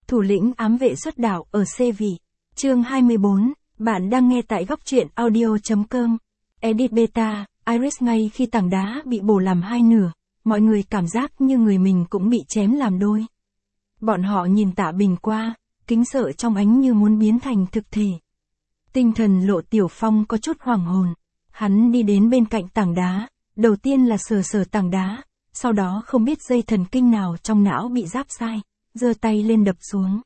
Thủ lĩnh ám vệ xuất đạo ở C vị. Chương 24, bạn đang nghe tại góc truyện audio.com. Edit Beta, Iris ngay khi tảng đá bị bổ làm hai nửa, mọi người cảm giác như người mình cũng bị chém làm đôi. Bọn họ nhìn Tạ Bình qua, kính sợ trong ánh như muốn biến thành thực thể. Tinh thần Lộ Tiểu Phong có chút hoảng hồn. Hắn đi đến bên cạnh tảng đá, đầu tiên là sờ tảng đá, sau đó không biết dây thần kinh nào trong não bị giáp sai, giơ tay lên đập xuống.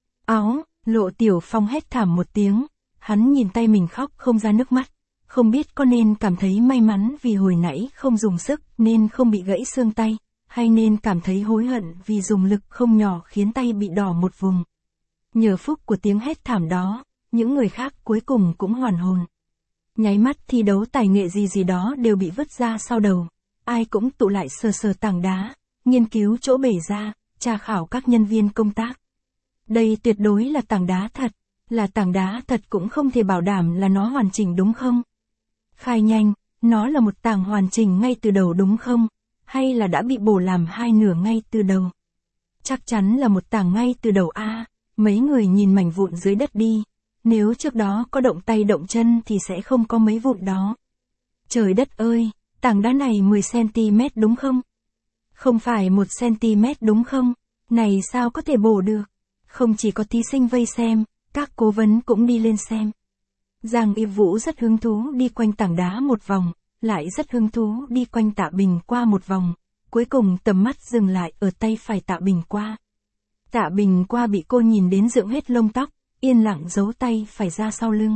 Áo, Lộ Tiểu Phong hét thảm một tiếng, hắn nhìn tay mình khóc không ra nước mắt, không biết có nên cảm thấy may mắn vì hồi nãy không dùng sức nên không bị gãy xương tay, hay nên cảm thấy hối hận vì dùng lực không nhỏ khiến tay bị đỏ một vùng. Nhờ phúc của tiếng hét thảm đó, những người khác cuối cùng cũng hoàn hồn. Nháy mắt thi đấu tài nghệ gì đó đều bị vứt ra sau đầu, ai cũng tụ lại sờ tảng đá, nghiên cứu chỗ bể ra, tra khảo các nhân viên công tác. Đây tuyệt đối là tảng đá thật, là tảng đá thật cũng không thể bảo đảm là nó hoàn chỉnh đúng không? Khai nhanh, nó là một tảng hoàn chỉnh ngay từ đầu đúng không? Hay là đã bị bổ làm hai nửa ngay từ đầu? Chắc chắn là một tảng ngay từ đầu a. Mấy người nhìn mảnh vụn dưới đất đi. Nếu trước đó có động tay động chân thì sẽ không có mấy vụn đó. Trời đất ơi, tảng đá này 10cm đúng không? Không phải 1cm đúng không? Này sao có thể bổ được? Không chỉ có thí sinh vây xem, các cố vấn cũng đi lên xem. Giang Y Vũ rất hứng thú đi quanh tảng đá một vòng, lại rất hứng thú đi quanh Tạ Bình qua một vòng, cuối cùng tầm mắt dừng lại ở tay phải Tạ Bình qua. Tạ Bình qua bị cô nhìn đến dựng hết lông tóc, yên lặng giấu tay phải ra sau lưng.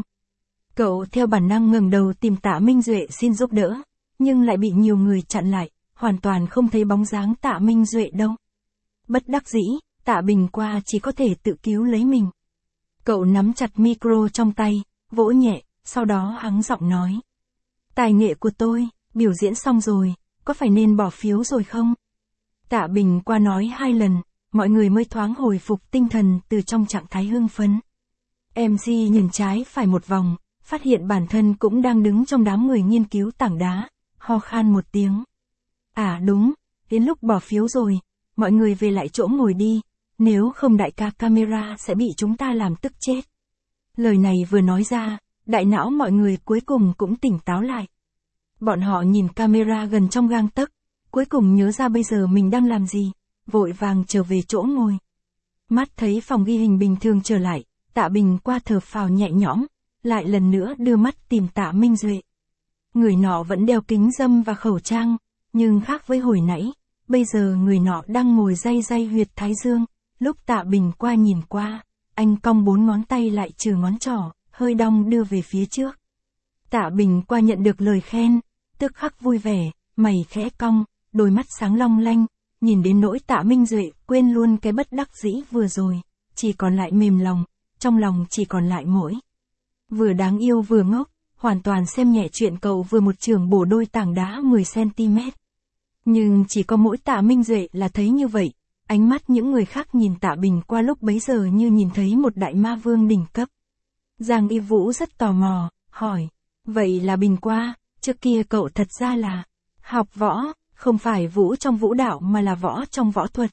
Cậu theo bản năng ngẩng đầu tìm Tạ Minh Duệ xin giúp đỡ, nhưng lại bị nhiều người chặn lại, hoàn toàn không thấy bóng dáng Tạ Minh Duệ đâu. Bất đắc dĩ, Tạ Bình qua chỉ có thể tự cứu lấy mình. Cậu nắm chặt micro trong tay, vỗ nhẹ, sau đó hắng giọng nói. Tài nghệ của tôi, biểu diễn xong rồi, có phải nên bỏ phiếu rồi không? Tạ Bình qua nói 2 lần, mọi người mới thoáng hồi phục tinh thần từ trong trạng thái hưng phấn. MC nhìn trái phải một vòng, phát hiện bản thân cũng đang đứng trong đám người nghiên cứu tảng đá, ho khan một tiếng. À đúng, đến lúc bỏ phiếu rồi, mọi người về lại chỗ ngồi đi, nếu không đại ca camera sẽ bị chúng ta làm tức chết. Lời này vừa nói ra, đại não mọi người cuối cùng cũng tỉnh táo lại. Bọn họ nhìn camera gần trong gang tấc, cuối cùng nhớ ra bây giờ mình đang làm gì, vội vàng trở về chỗ ngồi. Mắt thấy phòng ghi hình bình thường trở lại, Tạ Bình qua thở phào nhẹ nhõm, lại lần nữa đưa mắt tìm Tạ Minh Duệ. Người nọ vẫn đeo kính râm và khẩu trang, nhưng khác với hồi nãy, bây giờ người nọ đang ngồi day huyệt thái dương, lúc Tạ Bình qua nhìn qua, anh cong 4 ngón tay lại trừ ngón trỏ, hơi đong đưa về phía trước. Tạ Bình qua nhận được lời khen, tức khắc vui vẻ, mày khẽ cong, đôi mắt sáng long lanh, nhìn đến nỗi Tạ Minh Duệ quên luôn cái bất đắc dĩ vừa rồi, chỉ còn lại mềm lòng, trong lòng chỉ còn lại mỗi. Vừa đáng yêu vừa ngốc, hoàn toàn xem nhẹ chuyện cậu vừa một trường bổ đôi tảng đá 10cm. Nhưng chỉ có mỗi Tạ Minh Duệ là thấy như vậy, ánh mắt những người khác nhìn Tạ Bình qua lúc bấy giờ như nhìn thấy một đại ma vương đỉnh cấp. Giang Y Vũ rất tò mò, hỏi, vậy là Bình qua, trước kia cậu thật ra là học võ, không phải vũ trong vũ đạo mà là võ trong võ thuật.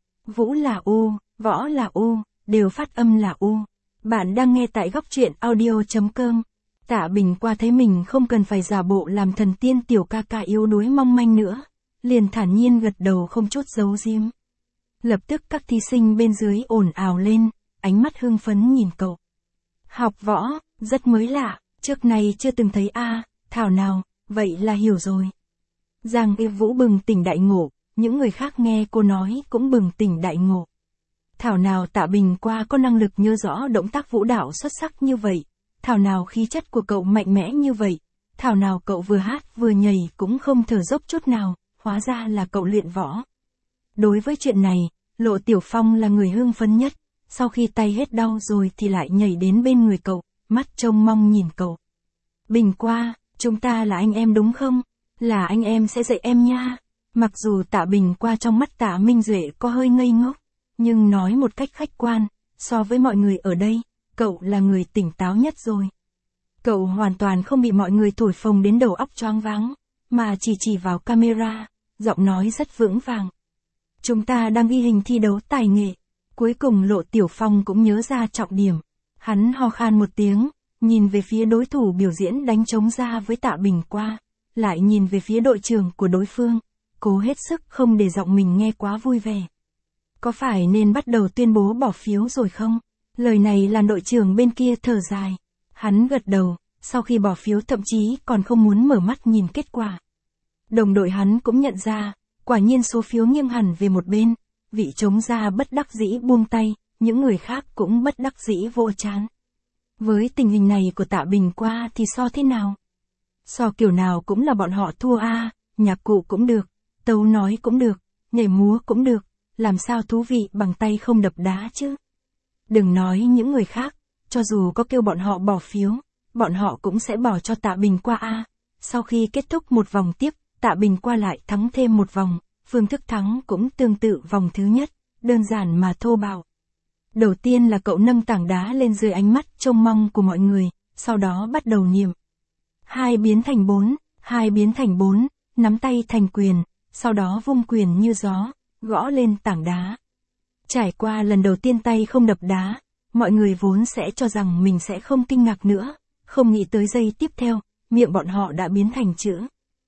Vũ là U, võ là U, đều phát âm là U. Bạn đang nghe tại góc truyện audio.com. Tạ Bình qua thấy mình không cần phải giả bộ làm thần tiên tiểu ca ca yếu đuối mong manh nữa, liền thản nhiên gật đầu không chút giấu giếm. Lập tức các thí sinh bên dưới ồn ào lên, ánh mắt hưng phấn nhìn cậu. Học võ, rất mới lạ, trước này chưa từng thấy a. Thảo nào, vậy là hiểu rồi. Giang Y Vũ bừng tỉnh đại ngộ, những người khác nghe cô nói cũng bừng tỉnh đại ngộ. Thảo nào Tạ Bình qua có năng lực nhớ rõ động tác vũ đạo xuất sắc như vậy, thảo nào khí chất của cậu mạnh mẽ như vậy, thảo nào cậu vừa hát vừa nhảy cũng không thở dốc chút nào, hóa ra là cậu luyện võ. Đối với chuyện này, Lộ Tiểu Phong là người hưng phấn nhất, sau khi tay hết đau rồi thì lại nhảy đến bên người cậu, mắt trông mong nhìn cậu. Bình qua, chúng ta là anh em đúng không? Là anh em sẽ dạy em nha. Mặc dù Tạ Bình qua trong mắt Tạ Minh Duệ có hơi ngây ngốc, nhưng nói một cách khách quan, so với mọi người ở đây, cậu là người tỉnh táo nhất rồi. Cậu hoàn toàn không bị mọi người thổi phồng đến đầu óc choáng váng, mà chỉ vào camera, giọng nói rất vững vàng. Chúng ta đang ghi hình thi đấu tài nghệ. Cuối cùng Lộ Tiểu Phong cũng nhớ ra trọng điểm. Hắn ho khan một tiếng, nhìn về phía đối thủ biểu diễn đánh trống ra với Tạ Bình Qua, lại nhìn về phía đội trưởng của đối phương, cố hết sức không để giọng mình nghe quá vui vẻ. Có phải nên bắt đầu tuyên bố bỏ phiếu rồi không? Lời này là đội trưởng bên kia thở dài. Hắn gật đầu, sau khi bỏ phiếu thậm chí còn không muốn mở mắt nhìn kết quả. Đồng đội hắn cũng nhận ra, quả nhiên số phiếu nghiêng hẳn về một bên, vị trống ra bất đắc dĩ buông tay, những người khác cũng bất đắc dĩ vỗ trán. Với tình hình này của Tạ Bình Qua thì so thế nào? So kiểu nào cũng là bọn họ thua a, nhạc cụ cũng được, tấu nói cũng được, nhảy múa cũng được, làm sao thú vị bằng tay không đập đá chứ? Đừng nói những người khác, cho dù có kêu bọn họ bỏ phiếu, bọn họ cũng sẽ bỏ cho Tạ Bình Qua a. Sau khi kết thúc một vòng tiếp, Tạ Bình Qua lại thắng thêm một vòng, phương thức thắng cũng tương tự vòng thứ nhất, đơn giản mà thô bạo. Đầu tiên là cậu nâng tảng đá lên dưới ánh mắt trông mong của mọi người, sau đó bắt đầu niệm. 2 biến thành 4, 2 biến thành 4, nắm tay thành quyền, sau đó vung quyền như gió, gõ lên tảng đá. Trải qua lần đầu tiên tay không đập đá, mọi người vốn sẽ cho rằng mình sẽ không kinh ngạc nữa, không nghĩ tới giây tiếp theo, miệng bọn họ đã biến thành chữ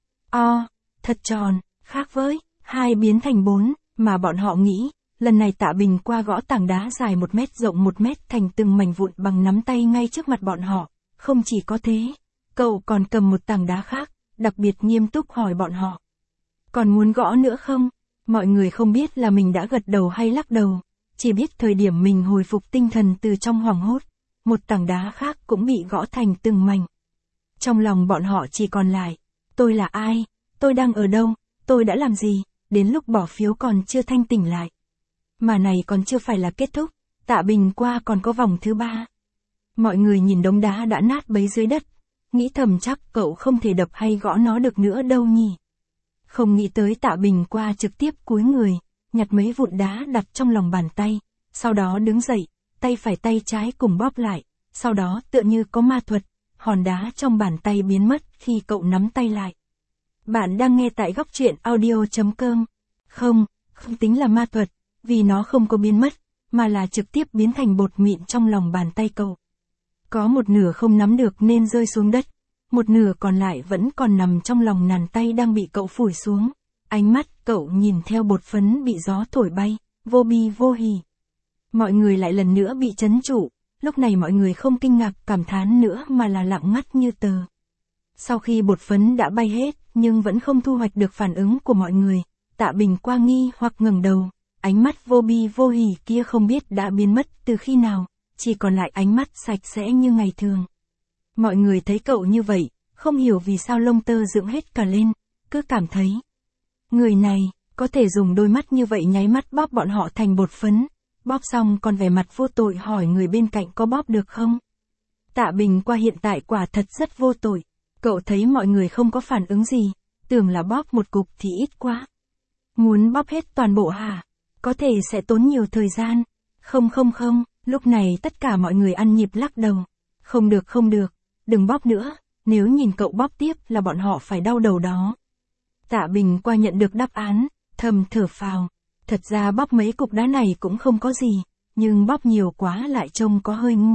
O, thật tròn, khác với 2 biến thành 4, mà bọn họ nghĩ. Lần này Tạ Bình Qua gõ tảng đá dài 1 mét rộng 1 mét thành từng mảnh vụn bằng nắm tay ngay trước mặt bọn họ. Không chỉ có thế, cậu còn cầm một tảng đá khác, đặc biệt nghiêm túc hỏi bọn họ. Còn muốn gõ nữa không? Mọi người không biết là mình đã gật đầu hay lắc đầu, chỉ biết thời điểm mình hồi phục tinh thần từ trong hoảng hốt, một tảng đá khác cũng bị gõ thành từng mảnh. Trong lòng bọn họ chỉ còn lại, tôi là ai? Tôi đang ở đâu? Tôi đã làm gì? Đến lúc bỏ phiếu còn chưa thanh tỉnh lại. Mà này còn chưa phải là kết thúc, Tạ Bình Qua còn có vòng thứ 3. Mọi người nhìn đống đá đã nát bấy dưới đất, nghĩ thầm chắc cậu không thể đập hay gõ nó được nữa đâu nhỉ. Không nghĩ tới Tạ Bình Qua trực tiếp cúi người, nhặt mấy vụn đá đặt trong lòng bàn tay, sau đó đứng dậy, tay phải tay trái cùng bóp lại, sau đó tựa như có ma thuật, hòn đá trong bàn tay biến mất khi cậu nắm tay lại. Bạn đang nghe tại góc truyện audio.com. Không tính là ma thuật, vì nó không có biến mất, mà là trực tiếp biến thành bột mịn trong lòng bàn tay cậu. Có một nửa không nắm được nên rơi xuống đất, một nửa còn lại vẫn còn nằm trong lòng bàn tay đang bị cậu phủi xuống. Ánh mắt cậu nhìn theo bột phấn bị gió thổi bay, vô bi vô hỉ. Mọi người lại lần nữa bị trấn trụ, lúc này mọi người không kinh ngạc cảm thán nữa mà là lặng ngắt như tờ. Sau khi bột phấn đã bay hết, nhưng vẫn không thu hoạch được phản ứng của mọi người, Tạ Bình Qua nghi hoặc ngẩng đầu, ánh mắt vô bi vô hỉ kia không biết đã biến mất từ khi nào, chỉ còn lại ánh mắt sạch sẽ như ngày thường. Mọi người thấy cậu như vậy, không hiểu vì sao lông tơ dựng hết cả lên, cứ cảm thấy người này có thể dùng đôi mắt như vậy nháy mắt bóp bọn họ thành bột phấn, bóp xong còn vẻ mặt vô tội hỏi người bên cạnh có bóp được không. Tạ Bình Qua hiện tại quả thật rất vô tội, cậu thấy mọi người không có phản ứng gì, tưởng là bóp một cục thì ít quá. Muốn bóp hết toàn bộ hả? Có thể sẽ tốn nhiều thời gian. Không, lúc này tất cả mọi người ăn nhịp lắc đầu. Không được, đừng bóp nữa, nếu nhìn cậu bóp tiếp là bọn họ phải đau đầu đó. Tạ Bình Qua nhận được đáp án, thầm thở phào. Thật ra bóp mấy cục đá này cũng không có gì, nhưng bóp nhiều quá lại trông có hơi ngu.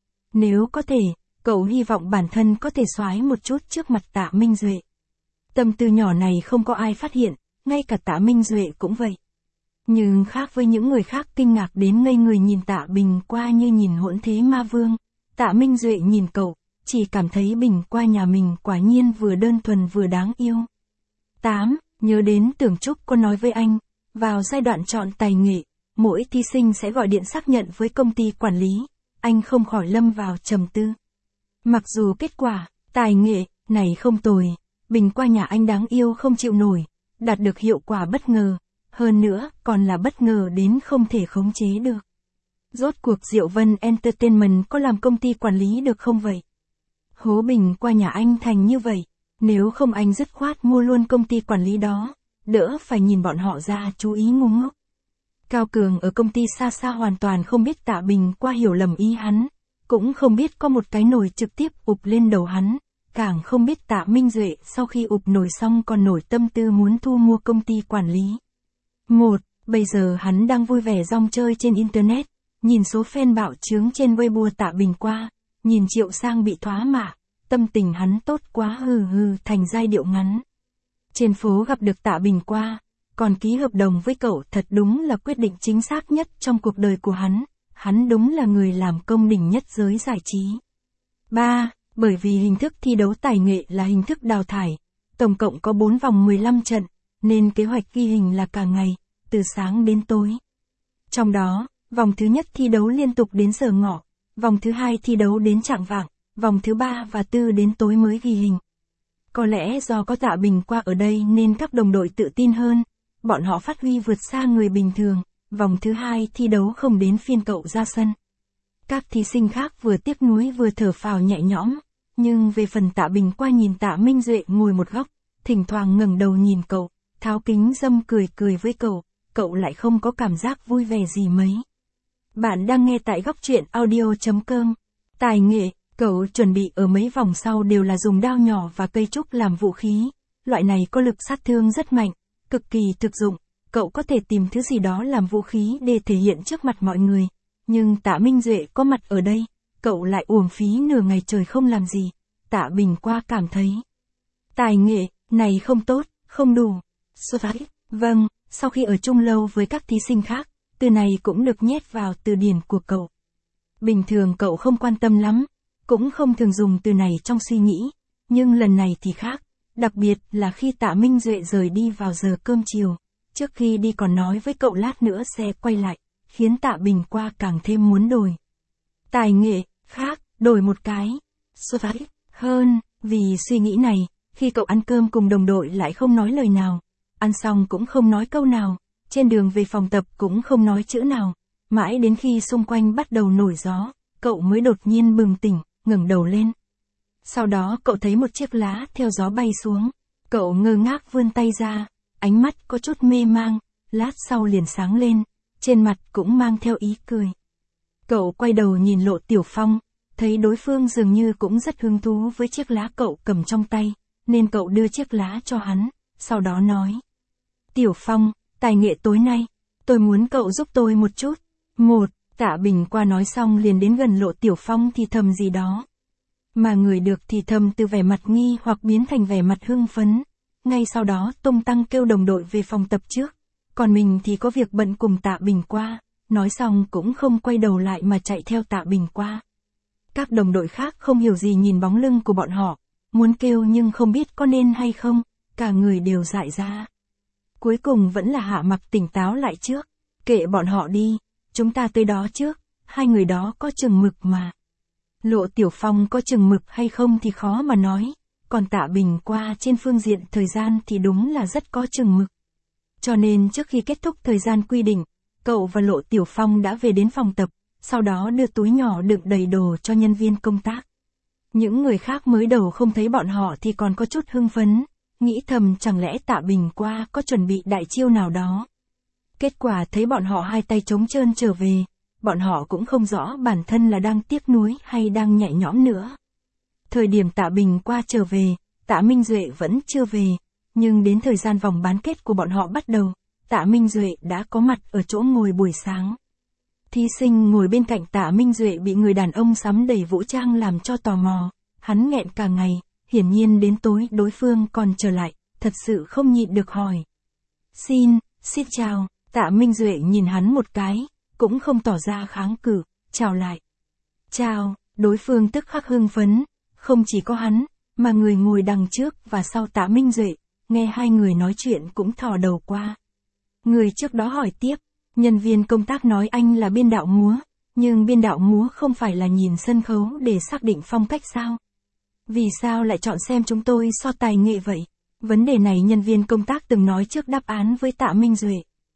Nếu có thể, cậu hy vọng bản thân có thể xoái một chút trước mặt Tạ Minh Duệ. Tâm tư nhỏ này không có ai phát hiện, ngay cả Tạ Minh Duệ cũng vậy. Nhưng khác với những người khác kinh ngạc đến ngây người nhìn Tạ Bình Qua như nhìn hỗn thế ma vương, Tạ Minh Duệ nhìn cậu, chỉ cảm thấy Bình Qua nhà mình quả nhiên vừa đơn thuần vừa đáng yêu. 8. Nhớ đến Tưởng Trúc có nói với anh, vào giai đoạn chọn tài nghệ, mỗi thí sinh sẽ gọi điện xác nhận với công ty quản lý, anh không khỏi lâm vào trầm tư. Mặc dù kết quả, tài nghệ, này không tồi, Bình Qua nhà anh đáng yêu không chịu nổi, đạt được hiệu quả bất ngờ, hơn nữa còn là bất ngờ đến không thể khống chế được. Rốt cuộc Diệu Vân Entertainment có làm công ty quản lý được không vậy? Hố Bình Qua nhà anh thành như vậy, nếu không anh dứt khoát mua luôn công ty quản lý đó, đỡ phải nhìn bọn họ ra chú ý ngu ngốc. Cao Cường ở công ty xa xa hoàn toàn không biết Tạ Bình Qua hiểu lầm ý hắn, cũng không biết có một cái nồi trực tiếp ụp lên đầu hắn, càng không biết Tạ Minh Duệ sau khi ụp nồi xong còn nổi tâm tư muốn thu mua công ty quản lý. Bây giờ hắn đang vui vẻ rong chơi trên Internet, nhìn số fan bạo chướng trên Weibo Tạ Bình qua, nhìn Triệu Sang bị thoá mạ, tâm tình hắn tốt quá thành giai điệu ngắn. Trên phố gặp được Tạ Bình qua, còn ký hợp đồng với cậu thật đúng là quyết định chính xác nhất trong cuộc đời của hắn đúng là người làm công đỉnh nhất giới giải trí. 3. Bởi vì hình thức thi đấu tài nghệ là hình thức đào thải, tổng cộng có 4 vòng 15 trận, nên kế hoạch ghi hình là cả ngày, từ sáng đến tối. Trong đó, vòng thứ nhất thi đấu liên tục đến giờ ngọ, vòng thứ hai thi đấu đến chạng vạng, vòng thứ 3 và 4 đến tối mới ghi hình. Có lẽ do có Tạ Bình qua ở đây nên các đồng đội tự tin hơn, bọn họ phát huy vượt xa người bình thường, vòng thứ hai thi đấu không đến phiên cậu ra sân. Các thí sinh khác vừa tiếc nuối vừa thở phào nhẹ nhõm, nhưng về phần Tạ Bình qua nhìn Tạ Minh Duệ ngồi một góc, thỉnh thoảng ngẩng đầu nhìn cậu, tháo kính râm cười với cậu lại không có cảm giác vui vẻ gì mấy. Bạn đang nghe tại góc truyện audio.com. Tài nghệ, cậu chuẩn bị ở mấy vòng sau đều là dùng dao nhỏ và cây trúc làm vũ khí, loại này có lực sát thương rất mạnh, cực kỳ thực dụng, cậu có thể tìm thứ gì đó làm vũ khí để thể hiện trước mặt mọi người, nhưng Tạ Minh Duệ có mặt ở đây, cậu lại uổng phí nửa ngày trời không làm gì. Tạ Bình qua cảm thấy tài nghệ này không tốt, không đủ. Vâng, sau khi ở chung lâu với các thí sinh khác, từ này cũng được nhét vào từ điển của cậu. Bình thường cậu không quan tâm lắm, cũng không thường dùng từ này trong suy nghĩ, nhưng lần này thì khác, đặc biệt là khi Tạ Minh Duệ rời đi vào giờ cơm chiều, trước khi đi còn nói với cậu lát nữa sẽ quay lại, khiến Tạ Bình qua càng thêm muốn đổi. Tài nghệ, khác, đổi một cái. Hơn, vì suy nghĩ này, khi cậu ăn cơm cùng đồng đội lại không nói lời nào, ăn xong cũng không nói câu nào, trên đường về phòng tập cũng không nói chữ nào, mãi đến khi xung quanh bắt đầu nổi gió, cậu mới đột nhiên bừng tỉnh, ngẩng đầu lên. Sau đó cậu thấy một chiếc lá theo gió bay xuống, cậu ngơ ngác vươn tay ra, ánh mắt có chút mê mang, lát sau liền sáng lên, trên mặt cũng mang theo ý cười. Cậu quay đầu nhìn Lộ Tiểu Phong, thấy đối phương dường như cũng rất hứng thú với chiếc lá cậu cầm trong tay, nên cậu đưa chiếc lá cho hắn, sau đó nói. Tiểu Phong, tài nghệ tối nay, tôi muốn cậu giúp tôi một chút. Tạ Bình qua nói xong liền đến gần Lộ Tiểu Phong thì thầm gì đó. Mà người được thì thầm từ vẻ mặt nghi hoặc biến thành vẻ mặt hưng phấn. Ngay sau đó tung tăng kêu đồng đội về phòng tập trước, còn mình thì có việc bận cùng Tạ Bình qua, nói xong cũng không quay đầu lại mà chạy theo Tạ Bình qua. Các đồng đội khác không hiểu gì nhìn bóng lưng của bọn họ, muốn kêu nhưng không biết có nên hay không, cả người đều dại ra. Cuối cùng vẫn là Hạ Mặc tỉnh táo lại trước, kệ bọn họ đi, chúng ta tới đó trước, hai người đó có chừng mực mà. Lộ Tiểu Phong có chừng mực hay không thì khó mà nói, còn Tạ Bình qua trên phương diện thời gian thì đúng là rất có chừng mực. Cho nên trước khi kết thúc thời gian quy định, cậu và Lộ Tiểu Phong đã về đến phòng tập, sau đó đưa túi nhỏ đựng đầy đồ cho nhân viên công tác. Những người khác mới đầu không thấy bọn họ thì còn có chút hưng phấn, nghĩ thầm chẳng lẽ Tạ Bình qua có chuẩn bị đại chiêu nào đó. Kết quả thấy bọn họ hai tay trống trơn trở về, bọn họ cũng không rõ bản thân là đang tiếc nuối hay đang nhẹ nhõm nữa. Thời điểm Tạ Bình qua trở về, Tạ Minh Duệ vẫn chưa về, nhưng đến thời gian vòng bán kết của bọn họ bắt đầu, Tạ Minh Duệ đã có mặt ở chỗ ngồi buổi sáng. Thí sinh ngồi bên cạnh Tạ Minh Duệ bị người đàn ông sắm đầy vũ trang làm cho tò mò, hắn nghẹn cả ngày, hiển nhiên đến tối đối phương còn trở lại, thật sự không nhịn được hỏi. Xin chào, Tạ Minh Duệ nhìn hắn một cái, cũng không tỏ ra kháng cự, chào lại. Chào, đối phương tức khắc hưng phấn, không chỉ có hắn, mà người ngồi đằng trước và sau Tạ Minh Duệ, nghe hai người nói chuyện cũng thò đầu qua. Người trước đó hỏi tiếp, nhân viên công tác nói anh là biên đạo múa, nhưng biên đạo múa không phải là nhìn sân khấu để xác định phong cách sao? Vì sao lại chọn xem chúng tôi so tài nghệ vậy? Vấn đề này nhân viên công tác từng nói trước đáp án với Tạ Minh Duệ.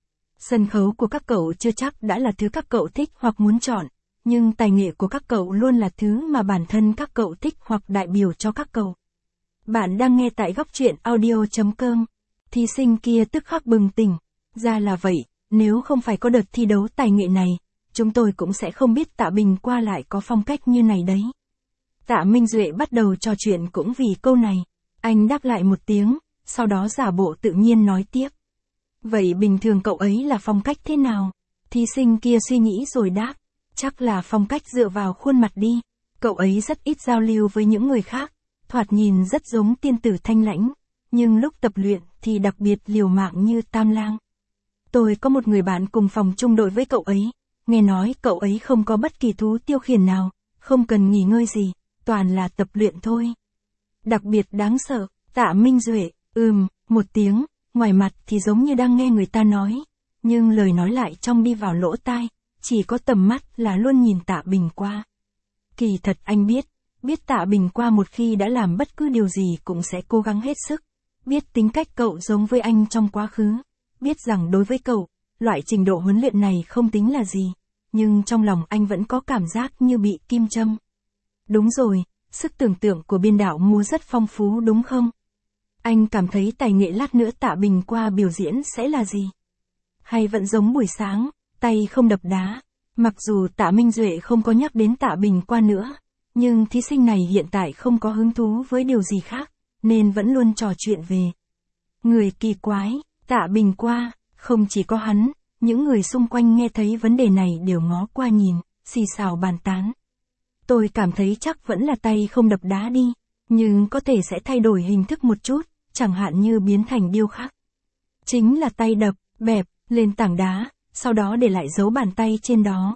Sân khấu của các cậu chưa chắc đã là thứ các cậu thích hoặc muốn chọn, nhưng tài nghệ của các cậu luôn là thứ mà bản thân các cậu thích hoặc đại biểu cho các cậu. Bạn đang nghe tại góc truyện audio.com. Thí sinh kia tức khắc bừng tỉnh. Ra là vậy, nếu không phải có đợt thi đấu tài nghệ này, chúng tôi cũng sẽ không biết Tạ Bình qua lại có phong cách như này đấy. Tạ Minh Duệ bắt đầu trò chuyện cũng vì câu này. Anh đáp lại một tiếng, sau đó giả bộ tự nhiên nói tiếp. Vậy bình thường cậu ấy là phong cách thế nào? Thí sinh kia suy nghĩ rồi đáp. Chắc là phong cách dựa vào khuôn mặt đi. Cậu ấy rất ít giao lưu với những người khác. Thoạt nhìn rất giống tiên tử thanh lãnh. Nhưng lúc tập luyện thì đặc biệt liều mạng như Tam Lang. Tôi có một người bạn cùng phòng chung đội với cậu ấy. Nghe nói cậu ấy không có bất kỳ thú tiêu khiển nào. Không cần nghỉ ngơi gì. Toàn là tập luyện thôi. Đặc biệt đáng sợ. Tạ Minh Duệ. Một tiếng. Ngoài mặt thì giống như đang nghe người ta nói. Nhưng lời nói lại trong đi vào lỗ tai. Chỉ có tầm mắt là luôn nhìn Tạ Bình qua. Kỳ thật anh biết Tạ Bình qua một khi đã làm bất cứ điều gì cũng sẽ cố gắng hết sức. Biết tính cách cậu giống với anh trong quá khứ. Biết rằng đối với cậu, loại trình độ huấn luyện này không tính là gì. Nhưng trong lòng anh vẫn có cảm giác như bị kim châm. Đúng rồi, sức tưởng tượng của biên đạo múa rất phong phú đúng không? Anh cảm thấy tài nghệ lát nữa Tạ Bình qua biểu diễn sẽ là gì? Hay vẫn giống buổi sáng, tay không đập đá? Mặc dù Tạ Minh Duệ không có nhắc đến Tạ Bình qua nữa, nhưng thí sinh này hiện tại không có hứng thú với điều gì khác, nên vẫn luôn trò chuyện về. Người kỳ quái, Tạ Bình qua, không chỉ có hắn, những người xung quanh nghe thấy vấn đề này đều ngó qua nhìn, xì xào bàn tán. Tôi cảm thấy chắc vẫn là tay không đập đá đi, nhưng có thể sẽ thay đổi hình thức một chút, chẳng hạn như biến thành điêu khắc. Chính là tay đập, bẹp, lên tảng đá, sau đó để lại dấu bàn tay trên đó.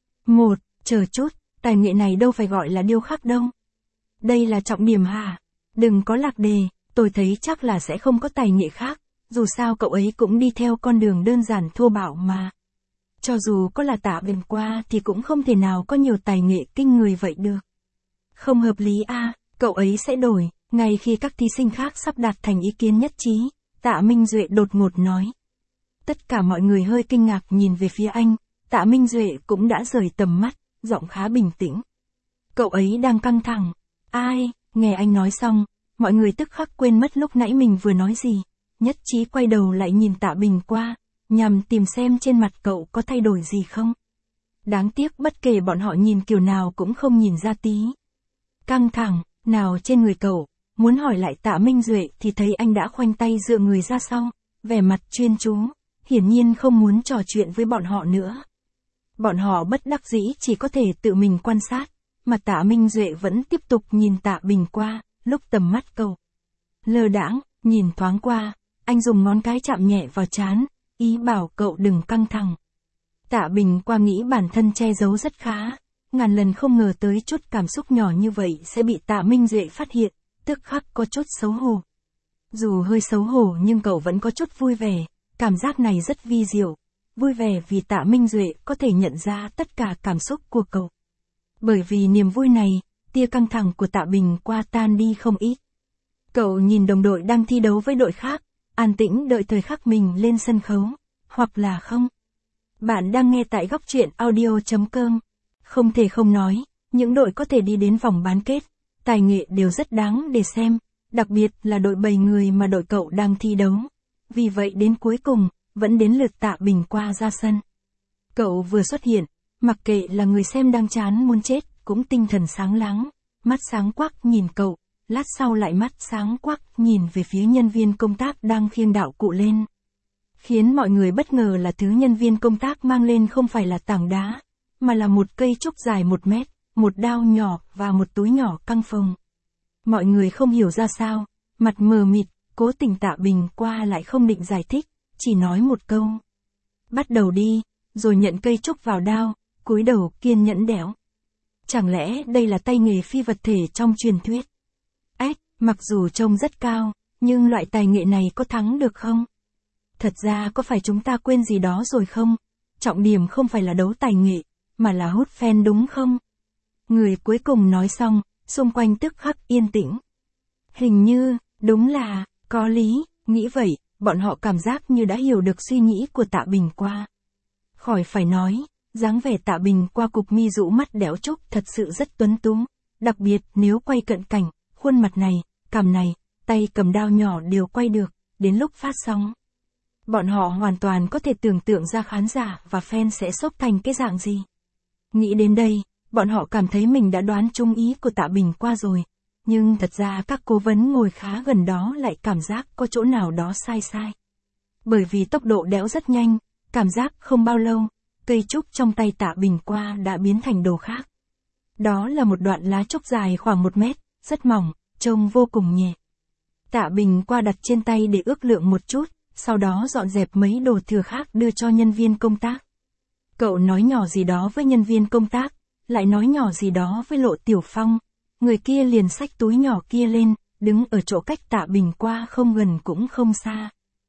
Chờ chút, tài nghệ này đâu phải gọi là điêu khắc đâu. Đây là trọng điểm hả? Đừng có lạc đề, tôi thấy chắc là sẽ không có tài nghệ khác, dù sao cậu ấy cũng đi theo con đường đơn giản thô bạo mà. Cho dù có là Tạ Bình qua thì cũng không thể nào có nhiều tài nghệ kinh người vậy được. Không hợp lý a, cậu ấy sẽ đổi, ngay khi các thí sinh khác sắp đạt thành ý kiến nhất trí, Tạ Minh Duệ đột ngột nói. Tất cả mọi người hơi kinh ngạc nhìn về phía anh, Tạ Minh Duệ cũng đã rời tầm mắt, giọng khá bình tĩnh. Cậu ấy đang căng thẳng. Ai, nghe anh nói xong, mọi người tức khắc quên mất lúc nãy mình vừa nói gì, nhất trí quay đầu lại nhìn Tạ Bình qua, nhằm tìm xem trên mặt cậu có thay đổi gì không. Đáng tiếc bất kể bọn họ nhìn kiểu nào cũng không nhìn ra tí căng thẳng nào trên người cậu. Muốn hỏi lại Tạ Minh Duệ thì thấy anh đã khoanh tay dựa người ra sau, vẻ mặt chuyên chú, hiển nhiên không muốn trò chuyện với bọn họ nữa. Bọn họ bất đắc dĩ chỉ có thể tự mình quan sát, mà Tạ Minh Duệ vẫn tiếp tục nhìn Tạ Bình qua, lúc tầm mắt cậu lơ đãng, nhìn thoáng qua, anh dùng ngón cái chạm nhẹ vào trán, ý bảo cậu đừng căng thẳng. Tạ Bình qua nghĩ bản thân che giấu rất khá, ngàn lần không ngờ tới chút cảm xúc nhỏ như vậy sẽ bị Tạ Minh Duệ phát hiện, tức khắc có chút xấu hổ. Dù hơi xấu hổ nhưng cậu vẫn có chút vui vẻ, cảm giác này rất vi diệu. Vui vẻ vì Tạ Minh Duệ có thể nhận ra tất cả cảm xúc của cậu. Bởi vì niềm vui này, tia căng thẳng của Tạ Bình qua tan đi không ít. Cậu nhìn đồng đội đang thi đấu với đội khác, an tĩnh đợi thời khắc mình lên sân khấu, hoặc là không. Bạn đang nghe tại góc truyện audio.com. Không thể không nói, những đội có thể đi đến vòng bán kết, tài nghệ đều rất đáng để xem, đặc biệt là đội 7 người mà đội cậu đang thi đấu. Vì vậy đến cuối cùng, vẫn đến lượt Tạ Bình qua ra sân. Cậu vừa xuất hiện, mặc kệ là người xem đang chán muốn chết, cũng tinh thần sáng láng, mắt sáng quắc nhìn cậu, lát sau lại mắt sáng quắc nhìn về phía nhân viên công tác đang khiêng đạo cụ lên. Khiến mọi người bất ngờ là thứ nhân viên công tác mang lên không phải là tảng đá, mà là một cây trúc dài 1 mét, một đao nhỏ và một túi nhỏ căng phồng. Mọi người không hiểu ra sao, mặt mờ mịt, cố tình Tạ Bình qua lại không định giải thích, chỉ nói một câu. Bắt đầu đi, rồi nhận cây trúc vào đao, cúi đầu kiên nhẫn đẽo. Chẳng lẽ đây là tay nghề phi vật thể trong truyền thuyết? Mặc dù trông rất cao, nhưng loại tài nghệ này có thắng được không? Thật ra có phải chúng ta quên gì đó rồi không? Trọng điểm không phải là đấu tài nghệ, mà là hút fan đúng không? Người cuối cùng nói xong, xung quanh tức khắc yên tĩnh. Hình như, đúng là, có lý, nghĩ vậy, bọn họ cảm giác như đã hiểu được suy nghĩ của Tạ Bình qua. Khỏi phải nói, dáng vẻ Tạ Bình qua cục mi rũ mắt đẽo trúc thật sự rất tuấn tú, đặc biệt nếu quay cận cảnh, khuôn mặt này, cằm này, tay cầm đao nhỏ đều quay được, đến lúc phát sóng. Bọn họ hoàn toàn có thể tưởng tượng ra khán giả và fan sẽ sốc thành cái dạng gì. Nghĩ đến đây, bọn họ cảm thấy mình đã đoán trúng ý của Tạ Bình qua rồi, nhưng thật ra các cố vấn ngồi khá gần đó lại cảm giác có chỗ nào đó sai sai. Bởi vì tốc độ đẽo rất nhanh, cảm giác không bao lâu, cây trúc trong tay Tạ Bình Qua đã biến thành đồ khác. Đó là một đoạn lá trúc dài khoảng 1 mét, rất mỏng, trông vô cùng nhẹ. Tạ Bình Qua đặt trên tay để ước lượng một chút, sau đó dọn dẹp mấy đồ thừa khác đưa cho nhân viên công tác. Cậu nói nhỏ gì đó với nhân viên công tác, lại nói nhỏ gì đó với Lộ Tiểu Phong. Người kia liền xách túi nhỏ kia lên, đứng ở chỗ cách Tạ Bình Qua không gần cũng không xa.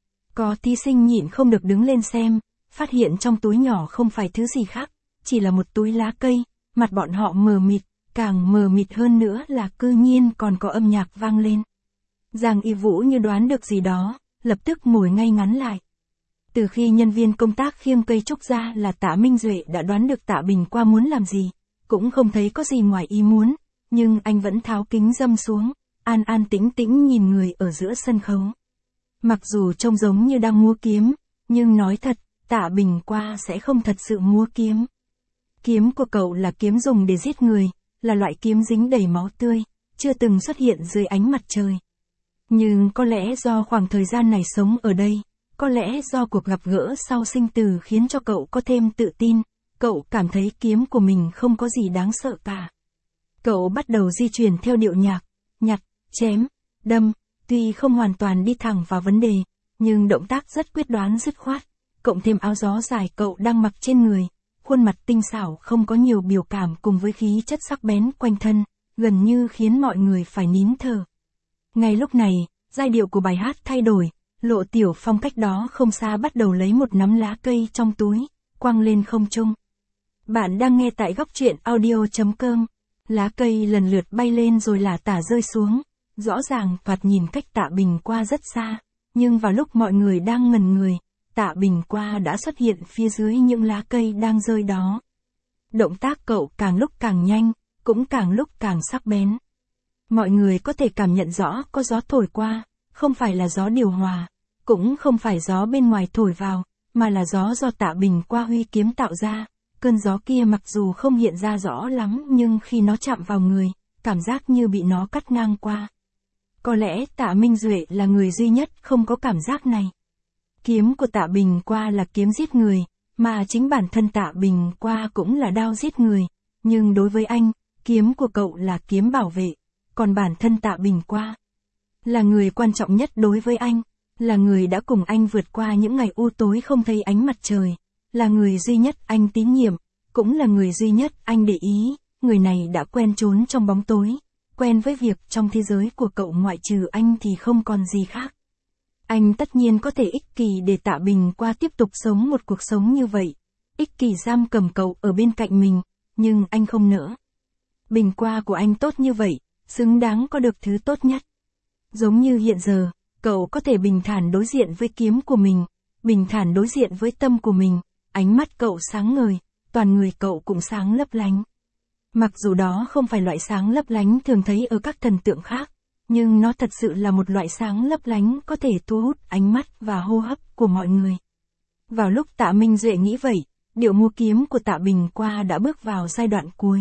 Có thí sinh nhịn không được đứng lên xem, phát hiện trong túi nhỏ không phải thứ gì khác, chỉ là một túi lá cây, mặt bọn họ mờ mịt, càng mờ mịt hơn nữa là cư nhiên còn có âm nhạc vang lên. Giang Y Vũ như đoán được gì đó, lập tức ngồi ngay ngắn lại. Từ khi nhân viên công tác khiêng cây trúc ra là Tạ Minh Duệ đã đoán được Tạ Bình Qua muốn làm gì, cũng không thấy có gì ngoài ý muốn, nhưng anh vẫn tháo kính râm xuống, an an tĩnh tĩnh nhìn người ở giữa sân khấu. Mặc dù trông giống như đang múa kiếm, nhưng nói thật, Tạ Bình Qua sẽ không thật sự múa kiếm. Kiếm của cậu là kiếm dùng để giết người, là loại kiếm dính đầy máu tươi, chưa từng xuất hiện dưới ánh mặt trời. Nhưng có lẽ do khoảng thời gian này sống ở đây, có lẽ do cuộc gặp gỡ sau sinh tử khiến cho cậu có thêm tự tin, cậu cảm thấy kiếm của mình không có gì đáng sợ cả. Cậu bắt đầu di chuyển theo điệu nhạc, nhặt, chém, đâm, tuy không hoàn toàn đi thẳng vào vấn đề, nhưng động tác rất quyết đoán dứt khoát, cộng thêm áo gió dài cậu đang mặc trên người, khuôn mặt tinh xảo không có nhiều biểu cảm cùng với khí chất sắc bén quanh thân, gần như khiến mọi người phải nín thở. Ngay lúc này, giai điệu của bài hát thay đổi, Lộ Tiểu Phong cách đó không xa bắt đầu lấy một nắm lá cây trong túi, quăng lên không trung. Bạn đang nghe tại góc truyện audio.com. Lá cây lần lượt bay lên rồi lả tả rơi xuống, rõ ràng thoạt nhìn cách Tạ Bình Qua rất xa, nhưng vào lúc mọi người đang ngẩn người, Tạ Bình Qua đã xuất hiện phía dưới những lá cây đang rơi đó. Động tác cậu càng lúc càng nhanh, cũng càng lúc càng sắc bén. Mọi người có thể cảm nhận rõ có gió thổi qua, không phải là gió điều hòa, cũng không phải gió bên ngoài thổi vào, mà là gió do Tạ Bình Qua huy kiếm tạo ra. Cơn gió kia mặc dù không hiện ra rõ lắm nhưng khi nó chạm vào người, cảm giác như bị nó cắt ngang qua. Có lẽ Tạ Minh Duệ là người duy nhất không có cảm giác này. Kiếm của Tạ Bình Qua là kiếm giết người, mà chính bản thân Tạ Bình Qua cũng là đao giết người, nhưng đối với anh, kiếm của cậu là kiếm bảo vệ, còn bản thân Tạ Bình Qua là người quan trọng nhất đối với anh, là người đã cùng anh vượt qua những ngày u tối không thấy ánh mặt trời, là người duy nhất anh tín nhiệm, cũng là người duy nhất anh để ý, người này đã quen trốn trong bóng tối, quen với việc trong thế giới của cậu ngoại trừ anh thì không còn gì khác. Anh tất nhiên có thể ích kỷ để Tạ Bình Qua tiếp tục sống một cuộc sống như vậy, ích kỷ giam cầm cậu ở bên cạnh mình, nhưng anh không nỡ. Bình Qua của anh tốt như vậy, xứng đáng có được thứ tốt nhất. Giống như hiện giờ, cậu có thể bình thản đối diện với kiếm của mình, bình thản đối diện với tâm của mình, ánh mắt cậu sáng ngời, toàn người cậu cũng sáng lấp lánh. Mặc dù đó không phải loại sáng lấp lánh thường thấy ở các thần tượng khác, nhưng nó thật sự là một loại sáng lấp lánh có thể thu hút ánh mắt và hô hấp của mọi người. Vào lúc Tạ Minh Duệ nghĩ vậy, điệu múa kiếm của Tạ Bình Qua đã bước vào giai đoạn cuối.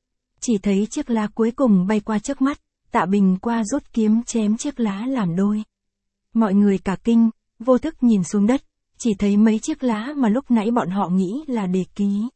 Chỉ thấy chiếc lá cuối cùng bay qua trước mắt, Tạ Bình Qua rút kiếm chém chiếc lá làm đôi. Mọi người cả kinh, vô thức nhìn xuống đất, chỉ thấy mấy chiếc lá mà lúc nãy bọn họ nghĩ là đề ký.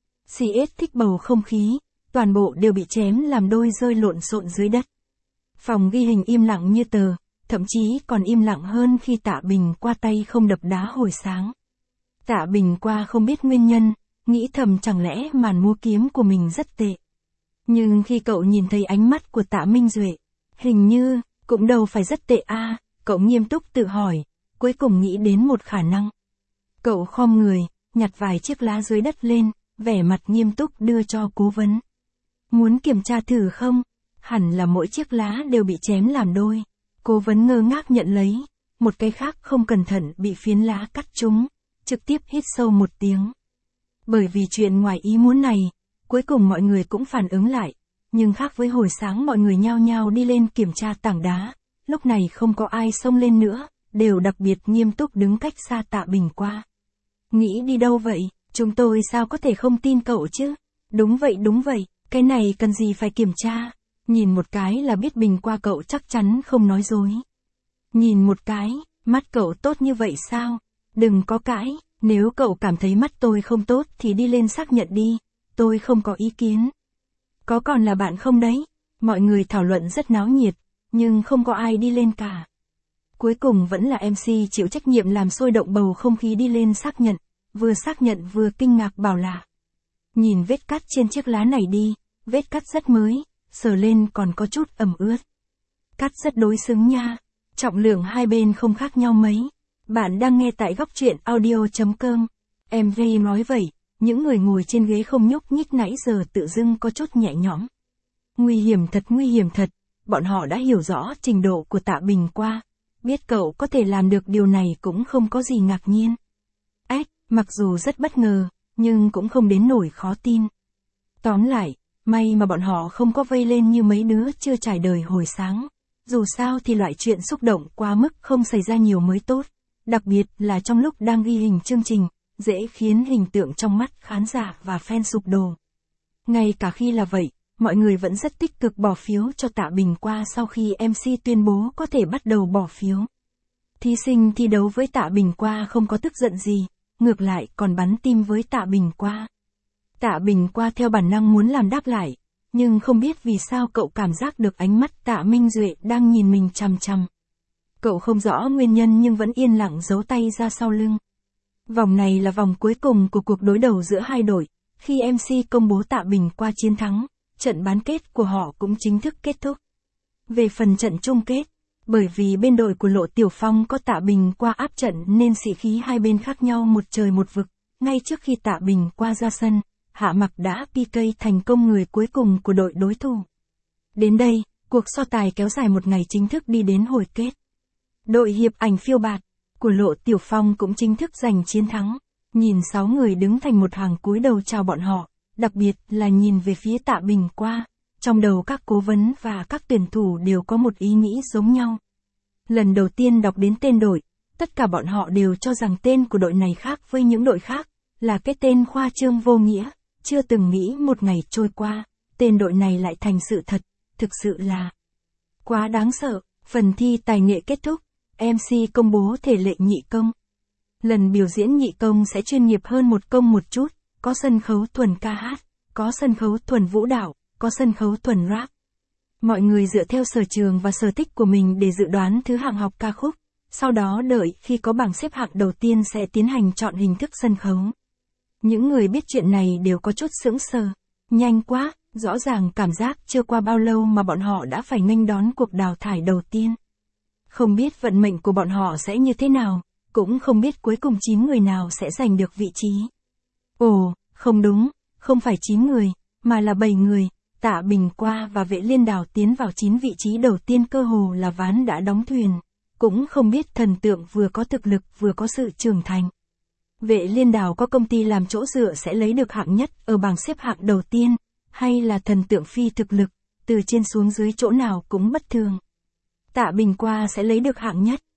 CS thích bầu không khí, toàn bộ đều bị chém làm đôi rơi lộn xộn dưới đất. Phòng ghi hình im lặng như tờ, thậm chí còn im lặng hơn khi Tạ Bình Qua tay không đập đá hồi sáng. Tạ Bình Qua không biết nguyên nhân, nghĩ thầm chẳng lẽ màn múa kiếm của mình rất tệ. Nhưng khi cậu nhìn thấy ánh mắt của Tạ Minh Duệ, hình như, cũng đâu phải rất tệ a, cậu nghiêm túc tự hỏi, cuối cùng nghĩ đến một khả năng. Cậu khom người, nhặt vài chiếc lá dưới đất lên, vẻ mặt nghiêm túc đưa cho cố vấn. Muốn kiểm tra thử không? Hẳn là mỗi chiếc lá đều bị chém làm đôi. Cố vấn ngơ ngác nhận lấy, một cái khác không cẩn thận bị phiến lá cắt trúng, trực tiếp hít sâu một tiếng. Bởi vì chuyện ngoài ý muốn này, cuối cùng mọi người cũng phản ứng lại, nhưng khác với hồi sáng mọi người nhao nhao đi lên kiểm tra tảng đá, lúc này không có ai xông lên nữa, đều đặc biệt nghiêm túc đứng cách xa Tạ Bình Qua. Nghĩ đi đâu vậy, chúng tôi sao có thể không tin cậu chứ? Đúng vậy, cái này cần gì phải kiểm tra, nhìn một cái là biết Bình Qua cậu chắc chắn không nói dối. Nhìn một cái, mắt cậu tốt như vậy sao, Đừng có cãi, nếu cậu cảm thấy mắt tôi không tốt thì đi lên xác nhận đi, tôi không có ý kiến. Có còn là bạn không đấy? Mọi người thảo luận rất náo nhiệt, nhưng không có ai đi lên cả. Cuối cùng vẫn là MC chịu trách nhiệm làm sôi động bầu không khí đi lên xác nhận vừa kinh ngạc bảo là. Nhìn vết cắt trên chiếc lá này đi, vết cắt rất mới, sờ lên còn có chút ẩm ướt. Cắt rất đối xứng nha, trọng lượng hai bên không khác nhau mấy. Bạn đang nghe tại góc truyện audio.com. Em Ray nói vậy, những người ngồi trên ghế không nhúc nhích nãy giờ tự dưng có chút nhẹ nhõm. Nguy hiểm thật, bọn họ đã hiểu rõ trình độ của Tạ Bình qua. Biết cậu có thể làm được điều này cũng không có gì ngạc nhiên. Mặc dù rất bất ngờ, nhưng cũng không đến nỗi khó tin. Tóm lại, may mà bọn họ không có vây lên như mấy đứa chưa trải đời hồi sáng. Dù sao thì loại chuyện xúc động quá mức không xảy ra nhiều mới tốt. Đặc biệt là trong lúc đang ghi hình chương trình, dễ khiến hình tượng trong mắt khán giả và fan sụp đổ. Ngay cả khi là vậy, mọi người vẫn rất tích cực bỏ phiếu cho Tạ Bình qua sau khi MC tuyên bố có thể bắt đầu bỏ phiếu. Thí sinh thi đấu với Tạ Bình qua không có tức giận gì, ngược lại còn bắn tim với Tạ Bình qua. Tạ Bình qua theo bản năng muốn làm đáp lại, nhưng không biết vì sao cậu cảm giác được ánh mắt Tạ Minh Duệ đang nhìn mình chằm chằm. Cậu không rõ nguyên nhân nhưng vẫn yên lặng giấu tay ra sau lưng. Vòng này là vòng cuối cùng của cuộc đối đầu giữa hai đội. Khi MC công bố Tạ Bình qua chiến thắng, trận bán kết của họ cũng chính thức kết thúc. Về phần trận chung kết, bởi vì bên đội của Lộ Tiểu Phong có Tạ Bình qua áp trận nên sĩ khí hai bên khác nhau một trời một vực. Ngay trước khi Tạ Bình qua ra sân, Hạ Mặc đã PK thành công người cuối cùng của đội đối thủ. Đến đây, cuộc so tài kéo dài một ngày chính thức đi đến hồi kết. Đội hiệp ảnh phiêu bạt của Lộ Tiểu Phong cũng chính thức giành chiến thắng. Nhìn 6 người đứng thành một hàng cúi đầu chào bọn họ, đặc biệt là nhìn về phía Tạ Bình qua. Trong đầu các cố vấn và các tuyển thủ đều có một ý nghĩ giống nhau. Lần đầu tiên đọc đến tên đội, tất cả bọn họ đều cho rằng tên của đội này khác với những đội khác, là cái tên khoa trương vô nghĩa, chưa từng nghĩ một ngày trôi qua, tên đội này lại thành sự thật, thực sự là quá đáng sợ. Phần thi tài nghệ kết thúc, MC công bố thể lệ nhị công. Lần biểu diễn nhị công sẽ chuyên nghiệp hơn một công một chút, có sân khấu thuần ca hát, có sân khấu thuần vũ đạo, có sân khấu thuần rap. Mọi người dựa theo sở trường và sở thích của mình để dự đoán thứ hạng học ca khúc, sau đó đợi khi có bảng xếp hạng đầu tiên sẽ tiến hành chọn hình thức sân khấu. Những người biết chuyện này đều có chút sững sờ. Nhanh quá, rõ ràng cảm giác chưa qua bao lâu mà bọn họ đã phải nghênh đón cuộc đào thải đầu tiên. Không biết vận mệnh của bọn họ sẽ như thế nào, cũng không biết cuối cùng 9 người nào sẽ giành được vị trí. Ồ, không đúng, không phải 9 người, mà là 7 người. Tạ Bình qua và Vệ Liên Đào tiến vào 9 vị trí đầu tiên cơ hồ là ván đã đóng thuyền. Cũng không biết thần tượng vừa có thực lực vừa có sự trưởng thành. Vệ Liên Đào có công ty làm chỗ dựa sẽ lấy được hạng nhất ở bảng xếp hạng đầu tiên, hay là thần tượng phi thực lực, từ trên xuống dưới chỗ nào cũng bất thường. Tạ Bình qua sẽ lấy được hạng nhất.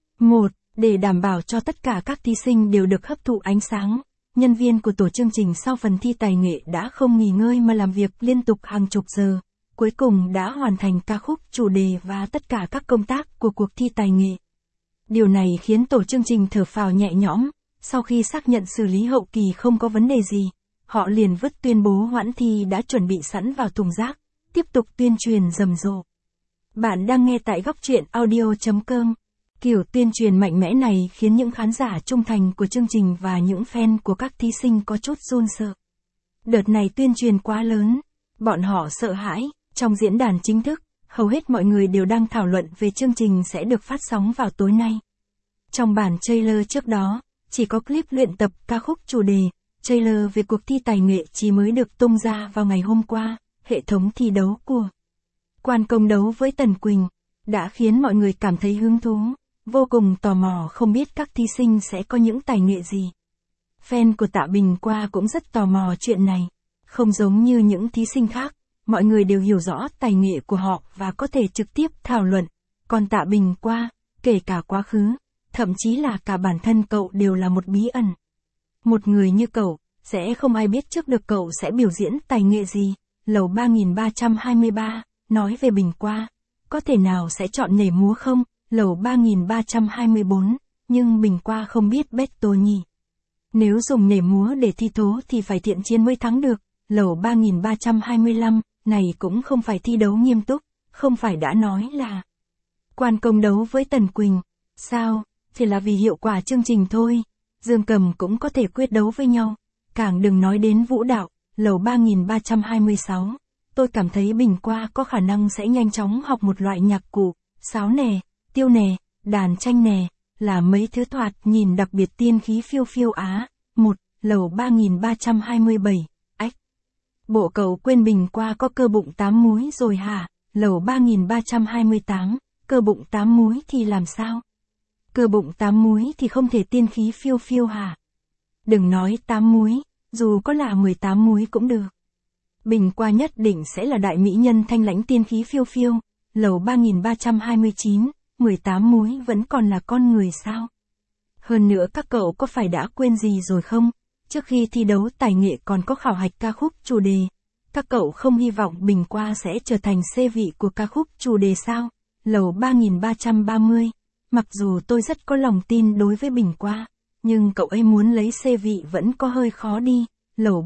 Để đảm bảo cho tất cả các thí sinh đều được hấp thụ ánh sáng, nhân viên của tổ chương trình sau phần thi tài nghệ đã không nghỉ ngơi mà làm việc liên tục hàng chục giờ, cuối cùng đã hoàn thành ca khúc, chủ đề và tất cả các công tác của cuộc thi tài nghệ. Điều này khiến tổ chương trình thở phào nhẹ nhõm, sau khi xác nhận xử lý hậu kỳ không có vấn đề gì, họ liền vứt tuyên bố hoãn thi đã chuẩn bị sẵn vào thùng rác, tiếp tục tuyên truyền rầm rộ. Bạn đang nghe tại góc truyện audio.com. Kiểu tuyên truyền mạnh mẽ này khiến những khán giả trung thành của chương trình và những fan của các thí sinh có chút run sợ. Đợt này tuyên truyền quá lớn, bọn họ sợ hãi. Trong diễn đàn chính thức, hầu hết mọi người đều đang thảo luận về chương trình sẽ được phát sóng vào tối nay. Trong bản trailer trước đó, chỉ có clip luyện tập ca khúc chủ đề, trailer về cuộc thi tài nghệ chỉ mới được tung ra vào ngày hôm qua. Hệ thống thi đấu của Quan Công đấu với Tần Quỳnh đã khiến mọi người cảm thấy hứng thú, vô cùng tò mò không biết các thí sinh sẽ có những tài nghệ gì. Fan của Tạ Bình qua cũng rất tò mò chuyện này. Không giống như những thí sinh khác, mọi người đều hiểu rõ tài nghệ của họ và có thể trực tiếp thảo luận. Còn Tạ Bình qua, kể cả quá khứ, thậm chí là cả bản thân cậu đều là một bí ẩn. Một người như cậu, sẽ không ai biết trước được cậu sẽ biểu diễn tài nghệ gì. Lầu 3323, nói về Bình qua, có thể nào sẽ chọn nhảy múa không? Lầu 3324, nhưng Bình Qua không biết battle nhỉ. Nếu dùng nhảy múa để thi tố thì phải thiện chiến mới thắng được, lầu 3325, này cũng không phải thi đấu nghiêm túc, không phải đã nói là Quan Công đấu với Tần Quỳnh, sao, thì là vì hiệu quả chương trình thôi, Dương Cầm cũng có thể quyết đấu với nhau, càng đừng nói đến vũ đạo, lầu 3326, tôi cảm thấy Bình Qua có khả năng sẽ nhanh chóng học một loại nhạc cụ, sáo nè, tiêu nè, đàn tranh nè, là mấy thứ thoạt nhìn đặc biệt tiên khí phiêu phiêu á. Lầu 3327, ách. Bộ cậu quên Bình Qua có cơ bụng 8 múi rồi hả? Lầu 3328, cơ bụng 8 múi thì làm sao? Cơ bụng 8 múi thì không thể tiên khí phiêu phiêu hả? Đừng nói 8 múi, dù có là 18 múi cũng được. Bình Qua nhất định sẽ là đại mỹ nhân thanh lãnh tiên khí phiêu phiêu. Lầu 3329, 18 múi vẫn còn là con người sao? Hơn nữa các cậu có phải đã quên gì rồi không? Trước khi thi đấu tài nghệ còn có khảo hạch ca khúc chủ đề. Các cậu không hy vọng Bình Qua sẽ trở thành C vị của ca khúc chủ đề sao? Lầu 3330. Mặc dù tôi rất có lòng tin đối với Bình Qua, nhưng cậu ấy muốn lấy C vị vẫn có hơi khó đi. Lầu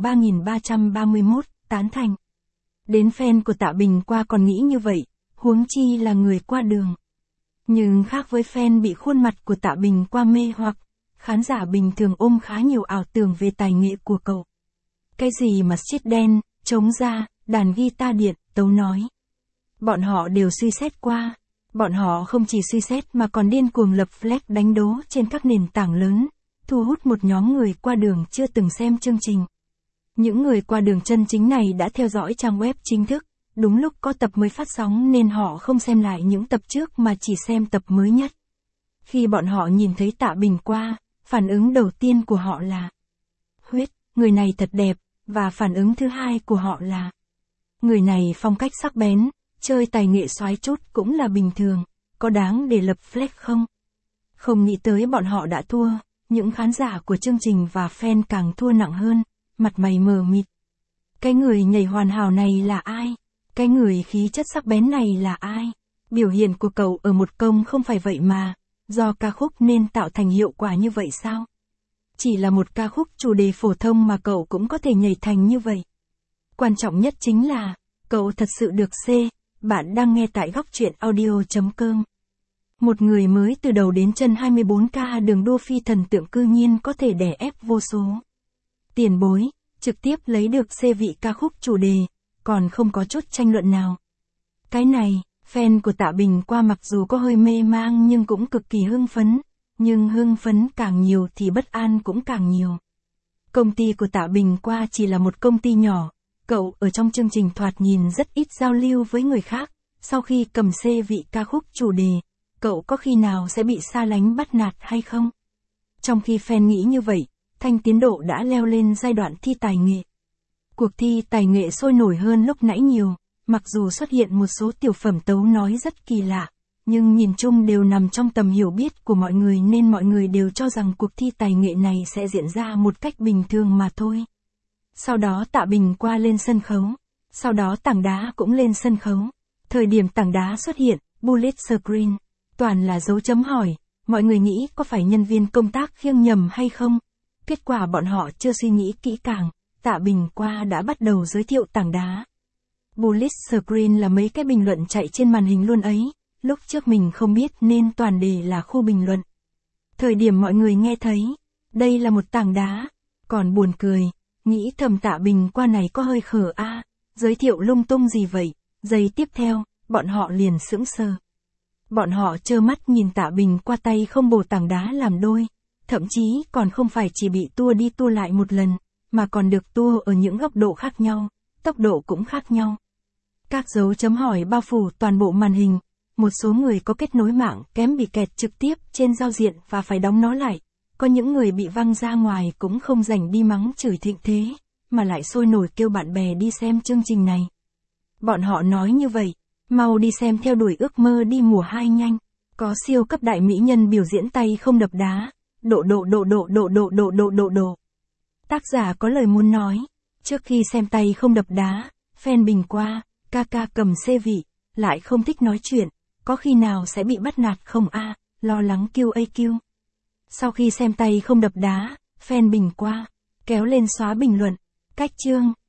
3331, tán thành. Đến fan của Tạ Bình Qua còn nghĩ như vậy, huống chi là người qua đường. Nhưng khác với fan bị khuôn mặt của Tạ Bình Qua mê hoặc, khán giả bình thường ôm khá nhiều ảo tưởng về tài nghệ của cậu. Cái gì mà street dance, trống da, đàn guitar điện, tấu nói. Bọn họ đều suy xét qua. Bọn họ không chỉ suy xét mà còn điên cuồng lập flag đánh đố trên các nền tảng lớn, thu hút một nhóm người qua đường chưa từng xem chương trình. Những người qua đường chân chính này đã theo dõi trang web chính thức, đúng lúc có tập mới phát sóng nên họ không xem lại những tập trước mà chỉ xem tập mới nhất. Khi bọn họ nhìn thấy Tạ Bình Qua, phản ứng đầu tiên của họ là huyết, người này thật đẹp, và phản ứng thứ hai của họ là người này phong cách sắc bén, chơi tài nghệ soái chút cũng là bình thường, có đáng để lập flag không? Không nghĩ tới bọn họ đã thua, những khán giả của chương trình và fan càng thua nặng hơn, mặt mày mờ mịt. Cái người nhảy hoàn hảo này là ai? Cái người khí chất sắc bén này là ai? Biểu hiện của cậu ở một công không phải vậy mà, do ca khúc nên tạo thành hiệu quả như vậy sao? Chỉ là một ca khúc chủ đề phổ thông mà cậu cũng có thể nhảy thành như vậy. Quan trọng nhất chính là, cậu thật sự được C. Bạn đang nghe tại góc truyện audio.com. Một người mới từ đầu đến chân 24K đường đua phi thần tượng cư nhiên có thể đè ép vô số tiền bối, trực tiếp lấy được C vị ca khúc chủ đề, còn không có chút tranh luận nào. Cái này, fan của Tạ Bình Qua mặc dù có hơi mê mang nhưng cũng cực kỳ hưng phấn, nhưng hưng phấn càng nhiều thì bất an cũng càng nhiều. Công ty của Tạ Bình Qua chỉ là một công ty nhỏ, cậu ở trong chương trình thoạt nhìn rất ít giao lưu với người khác, sau khi cầm C vị ca khúc chủ đề, cậu có khi nào sẽ bị xa lánh bắt nạt hay không? Trong khi fan nghĩ như vậy, Thanh Tiến Độ đã leo lên giai đoạn thi tài nghệ. Cuộc thi tài nghệ sôi nổi hơn lúc nãy nhiều, mặc dù xuất hiện một số tiểu phẩm tấu nói rất kỳ lạ, nhưng nhìn chung đều nằm trong tầm hiểu biết của mọi người nên mọi người đều cho rằng cuộc thi tài nghệ này sẽ diễn ra một cách bình thường mà thôi. Sau đó Tạ Bình Qua lên sân khấu, sau đó Tảng Đá cũng lên sân khấu. Thời điểm Tảng Đá xuất hiện, bullet screen, toàn là dấu chấm hỏi, mọi người nghĩ có phải nhân viên công tác khiêng nhầm hay không? Kết quả bọn họ chưa suy nghĩ kỹ càng, Tạ Bình Qua đã bắt đầu giới thiệu Tảng Đá. Bullet screen là mấy cái bình luận chạy trên màn hình luôn ấy, lúc trước mình không biết nên toàn đề là khu bình luận. Thời điểm mọi người nghe thấy, đây là một tảng đá, còn buồn cười, nghĩ thầm Tạ Bình Qua này có hơi khờ a, giới thiệu lung tung gì vậy, giây tiếp theo, bọn họ liền sững sờ. Bọn họ trơ mắt nhìn Tạ Bình Qua tay không bổ tảng đá làm đôi, thậm chí còn không phải chỉ bị tua đi tua lại một lần, mà còn được tua ở những góc độ khác nhau, tốc độ cũng khác nhau. Các dấu chấm hỏi bao phủ toàn bộ màn hình, một số người có kết nối mạng kém bị kẹt trực tiếp trên giao diện và phải đóng nó lại, có những người bị văng ra ngoài cũng không rảnh đi mắng chửi thịnh thế, mà lại sôi nổi kêu bạn bè đi xem chương trình này. Bọn họ nói như vậy, mau đi xem theo đuổi ước mơ đi mùa 2 nhanh, có siêu cấp đại mỹ nhân biểu diễn tay không đập đá, độ. Tác giả có lời muốn nói, trước khi xem tay không đập đá, fan Bình Qua, ca cầm C vị, lại không thích nói chuyện, có khi nào sẽ bị bắt nạt không a, lo lắng QAQ. Sau khi xem tay không đập đá, fan bình qua. Kéo lên xóa bình luận. Cách chương.